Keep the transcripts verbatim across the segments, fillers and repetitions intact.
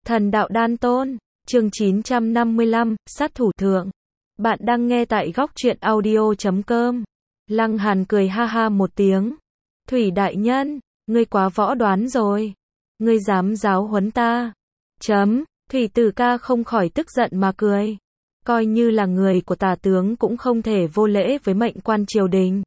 Thần đạo đan tôn, chương chín trăm năm mươi lăm, sát thủ thượng. Bạn đang nghe tại góc truyện audio chấm com. Lăng Hàn cười ha ha một tiếng. Thủy đại nhân, ngươi quá võ đoán rồi. Ngươi dám giáo huấn ta. Chấm, Thủy Tử ca không khỏi tức giận mà cười. Coi như là người của tả tướng cũng không thể vô lễ với mệnh quan triều đình.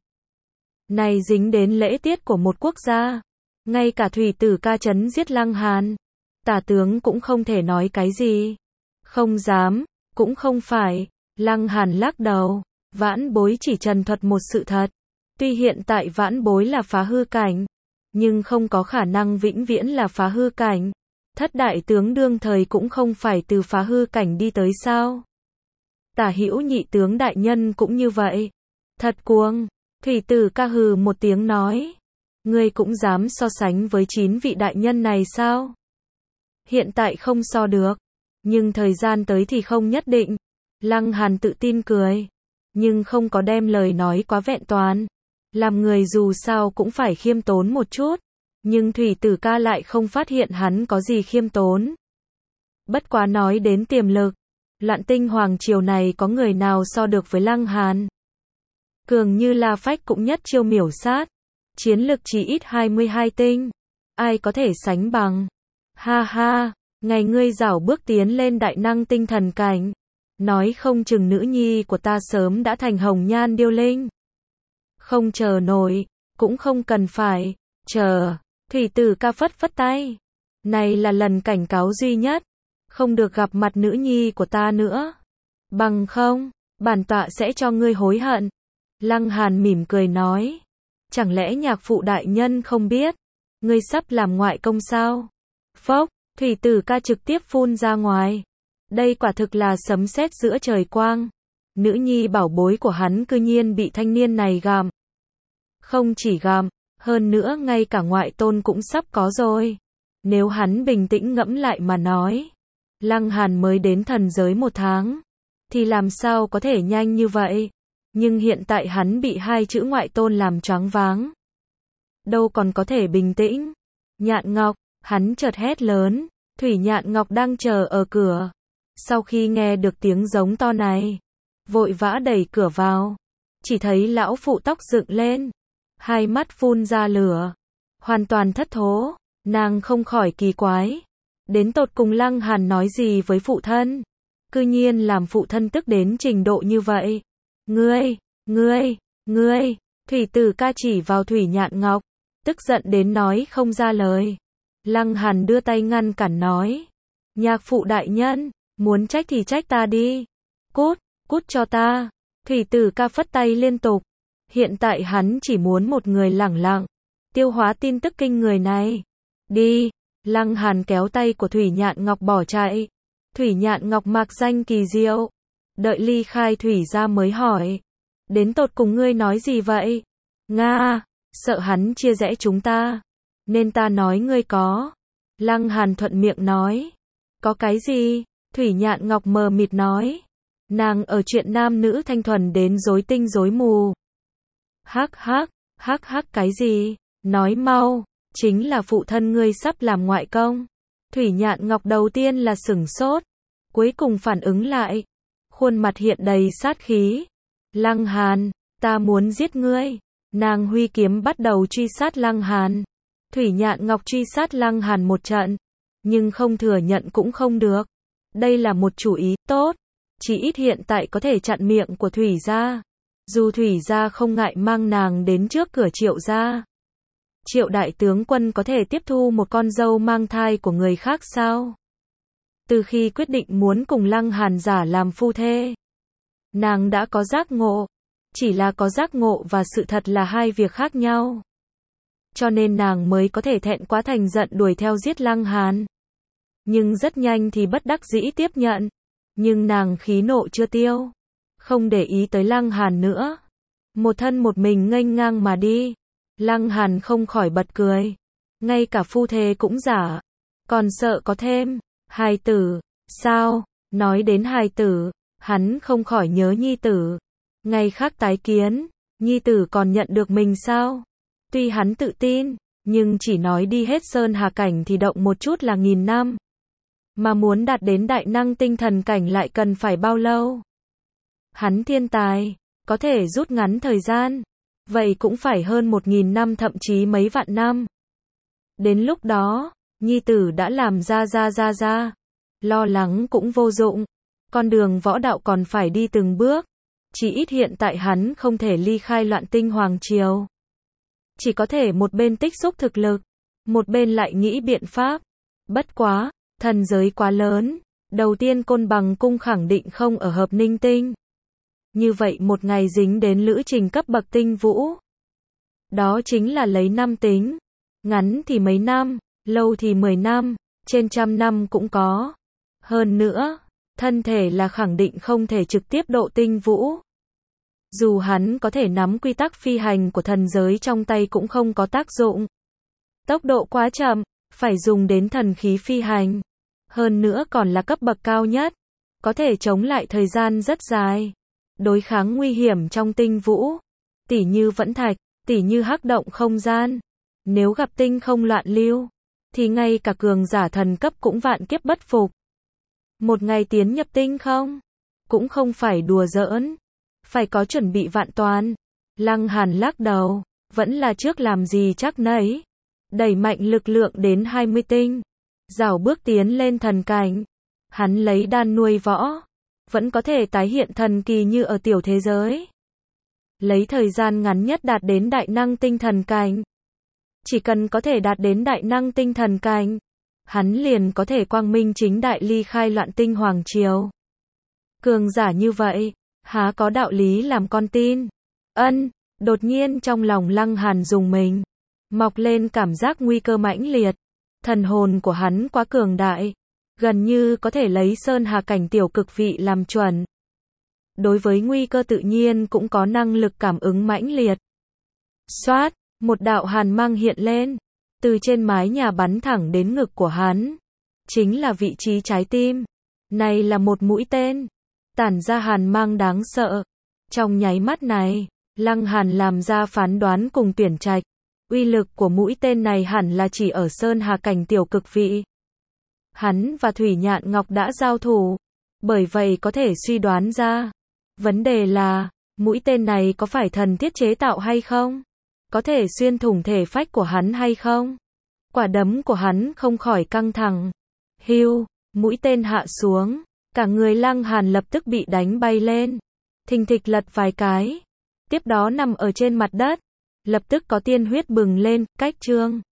Này dính đến lễ tiết của một quốc gia. Ngay cả Thủy Tử ca chấn giết Lăng Hàn. Tả tướng cũng không thể nói cái gì. Không dám, cũng không phải. Lăng Hàn lắc đầu. Vãn bối chỉ trần thuật một sự thật. Tuy hiện tại vãn bối là phá hư cảnh, nhưng không có khả năng vĩnh viễn là phá hư cảnh. Thất đại tướng đương thời cũng không phải từ phá hư cảnh đi tới sao. Tả hữu nhị tướng đại nhân cũng như vậy. Thật cuồng. Thủy Tử ca hừ một tiếng nói. Ngươi cũng dám so sánh với chín vị đại nhân này sao? Hiện tại không so được, nhưng thời gian tới thì không nhất định. Lăng Hàn tự tin cười, nhưng không có đem lời nói quá vẹn toàn. Làm người dù sao cũng phải khiêm tốn một chút, nhưng Thủy Tử ca lại không phát hiện hắn có gì khiêm tốn. Bất quá nói đến tiềm lực, Loạn Tinh Hoàng triều này có người nào so được với Lăng Hàn? Cường như La Phách cũng nhất chiêu miểu sát, chiến lực chỉ ít hai mươi hai tinh, ai có thể sánh bằng? Ha ha, ngày ngươi rảo bước tiến lên đại năng tinh thần cảnh, nói không chừng nữ nhi của ta sớm đã thành hồng nhan điêu linh. Không chờ nổi, cũng không cần phải chờ. Thủy Tử ca phất phất tay. Này là lần cảnh cáo duy nhất, không được gặp mặt nữ nhi của ta nữa. Bằng không, bản tọa sẽ cho ngươi hối hận. Lăng Hàn mỉm cười nói. Chẳng lẽ nhạc phụ đại nhân không biết, ngươi sắp làm ngoại công sao? Phốc, Thủy Tử ca trực tiếp phun ra ngoài. Đây quả thực là sấm sét giữa trời quang. Nữ nhi bảo bối của hắn cư nhiên bị thanh niên này gặm. Không chỉ gặm, hơn nữa ngay cả ngoại tôn cũng sắp có rồi. Nếu hắn bình tĩnh ngẫm lại mà nói, Lăng Hàn mới đến thần giới một tháng, thì làm sao có thể nhanh như vậy? Nhưng hiện tại hắn bị hai chữ ngoại tôn làm choáng váng. Đâu còn có thể bình tĩnh. Nhạn Ngọc, hắn chợt hét lớn. Thủy Nhạn Ngọc đang chờ ở cửa. Sau khi nghe được tiếng giống to này, vội vã đẩy cửa vào. Chỉ thấy lão phụ tóc dựng lên, hai mắt phun ra lửa, hoàn toàn thất thố. Nàng không khỏi kỳ quái, đến tột cùng Lăng Hàn nói gì với phụ thân, cư nhiên làm phụ thân tức đến trình độ như vậy. Ngươi, ngươi, ngươi, Thủy Tử ca chỉ vào Thủy Nhạn Ngọc, tức giận đến nói không ra lời. Lăng Hàn đưa tay ngăn cản nói, nhạc phụ đại nhân, muốn trách thì trách ta đi. Cút, cút cho ta. Thủy Tử ca phất tay liên tục. Hiện tại hắn chỉ muốn một người lẳng lặng tiêu hóa tin tức kinh người này. Đi. Lăng Hàn kéo tay của Thủy Nhạn Ngọc bỏ chạy. Thủy Nhạn Ngọc mạc danh kỳ diệu. Đợi ly khai Thủy ra mới hỏi, đến tột cùng ngươi nói gì vậy? Nga, sợ hắn chia rẽ chúng ta, nên ta nói ngươi có. Lăng Hàn thuận miệng nói. Có cái gì? Thủy Nhạn Ngọc mờ mịt nói. Nàng ở chuyện nam nữ thanh thuần đến rối tinh rối mù. Hắc hắc, hắc hắc cái gì? Nói mau, chính là phụ thân ngươi sắp làm ngoại công. Thủy Nhạn Ngọc đầu tiên là sửng sốt, cuối cùng phản ứng lại, khuôn mặt hiện đầy sát khí. Lăng Hàn, ta muốn giết ngươi. Nàng huy kiếm bắt đầu truy sát Lăng Hàn. Thủy Nhạn Ngọc truy sát Lăng Hàn một trận, nhưng không thừa nhận cũng không được. Đây là một chủ ý tốt, chỉ ít hiện tại có thể chặn miệng của Thủy gia. Dù Thủy gia không ngại mang nàng đến trước cửa Triệu gia. Triệu đại tướng quân có thể tiếp thu một con dâu mang thai của người khác sao? Từ khi quyết định muốn cùng Lăng Hàn giả làm phu thê, nàng đã có giác ngộ. Chỉ là có giác ngộ và sự thật là hai việc khác nhau. Cho nên nàng mới có thể thẹn quá thành giận đuổi theo giết Lăng Hàn. Nhưng rất nhanh thì bất đắc dĩ tiếp nhận. Nhưng nàng khí nộ chưa tiêu, không để ý tới Lăng Hàn nữa. Một thân một mình nghênh ngang mà đi. Lăng Hàn không khỏi bật cười. Ngay cả phu thê cũng giả, còn sợ có thêm hài tử. Sao? Nói đến hài tử, hắn không khỏi nhớ nhi tử. Ngày khác tái kiến, nhi tử còn nhận được mình sao? Tuy hắn tự tin, nhưng chỉ nói đi hết Sơn Hà Cảnh thì động một chút là nghìn năm. Mà muốn đạt đến đại năng tinh thần cảnh lại cần phải bao lâu? Hắn thiên tài, có thể rút ngắn thời gian. Vậy cũng phải hơn một nghìn năm thậm chí mấy vạn năm. Đến lúc đó, nhi tử đã làm ra ra ra ra. Lo lắng cũng vô dụng. Con đường võ đạo còn phải đi từng bước. Chỉ ít hiện tại hắn không thể ly khai Loạn Tinh Hoàng Triều. Chỉ có thể một bên tích xúc thực lực, một bên lại nghĩ biện pháp. Bất quá, thần giới quá lớn. Đầu tiên Côn Bằng Cung khẳng định không ở Hợp Ninh Tinh. Như vậy một ngày dính đến lữ trình cấp bậc tinh vũ. Đó chính là lấy năm tính. Ngắn thì mấy năm, lâu thì mười năm, trên trăm năm cũng có. Hơn nữa, thân thể là khẳng định không thể trực tiếp độ tinh vũ. Dù hắn có thể nắm quy tắc phi hành của thần giới trong tay cũng không có tác dụng. Tốc độ quá chậm, phải dùng đến thần khí phi hành. Hơn nữa còn là cấp bậc cao nhất, có thể chống lại thời gian rất dài. Đối kháng nguy hiểm trong tinh vũ, tỉ như vẫn thạch, tỉ như hắc động không gian. Nếu gặp tinh không loạn lưu, thì ngay cả cường giả thần cấp cũng vạn kiếp bất phục. Một ngày tiến nhập tinh không, cũng không phải đùa giỡn, phải có chuẩn bị vạn toàn. Lăng Hàn lắc đầu, vẫn là trước làm gì chắc nấy. Đẩy mạnh lực lượng đến hai mươi tinh, rảo bước tiến lên thần cảnh. Hắn lấy đan nuôi võ, vẫn có thể tái hiện thần kỳ như ở tiểu thế giới. Lấy thời gian ngắn nhất đạt đến đại năng tinh thần cảnh. Chỉ cần có thể đạt đến đại năng tinh thần cảnh, hắn liền có thể quang minh chính đại ly khai Loạn Tinh Hoàng Triều. Cường giả như vậy, há có đạo lý làm con tin. Ân, đột nhiên trong lòng Lăng Hàn rùng mình, mọc lên cảm giác nguy cơ mãnh liệt. Thần hồn của hắn quá cường đại, gần như có thể lấy sơn hà cảnh tiểu cực vị làm chuẩn. Đối với nguy cơ tự nhiên cũng có năng lực cảm ứng mãnh liệt. Xoát, một đạo hàn mang hiện lên, từ trên mái nhà bắn thẳng đến ngực của hắn. Chính là vị trí trái tim. Này là một mũi tên, tản ra hàn mang đáng sợ. Trong nháy mắt này, Lăng Hàn làm ra phán đoán cùng tuyển trạch. Uy lực của mũi tên này hẳn là chỉ ở sơn hà cảnh tiểu cực vị. Hắn và Thủy Nhạn Ngọc đã giao thủ, bởi vậy có thể suy đoán ra. Vấn đề là, mũi tên này có phải thần thiết chế tạo hay không? Có thể xuyên thủng thể phách của hắn hay không? Quả đấm của hắn không khỏi căng thẳng. Hưu, mũi tên hạ xuống, cả người Lăng Hàn lập tức bị đánh bay lên. Thình thịch lật vài cái, tiếp đó nằm ở trên mặt đất. Lập tức có tiên huyết bừng lên, cách chương.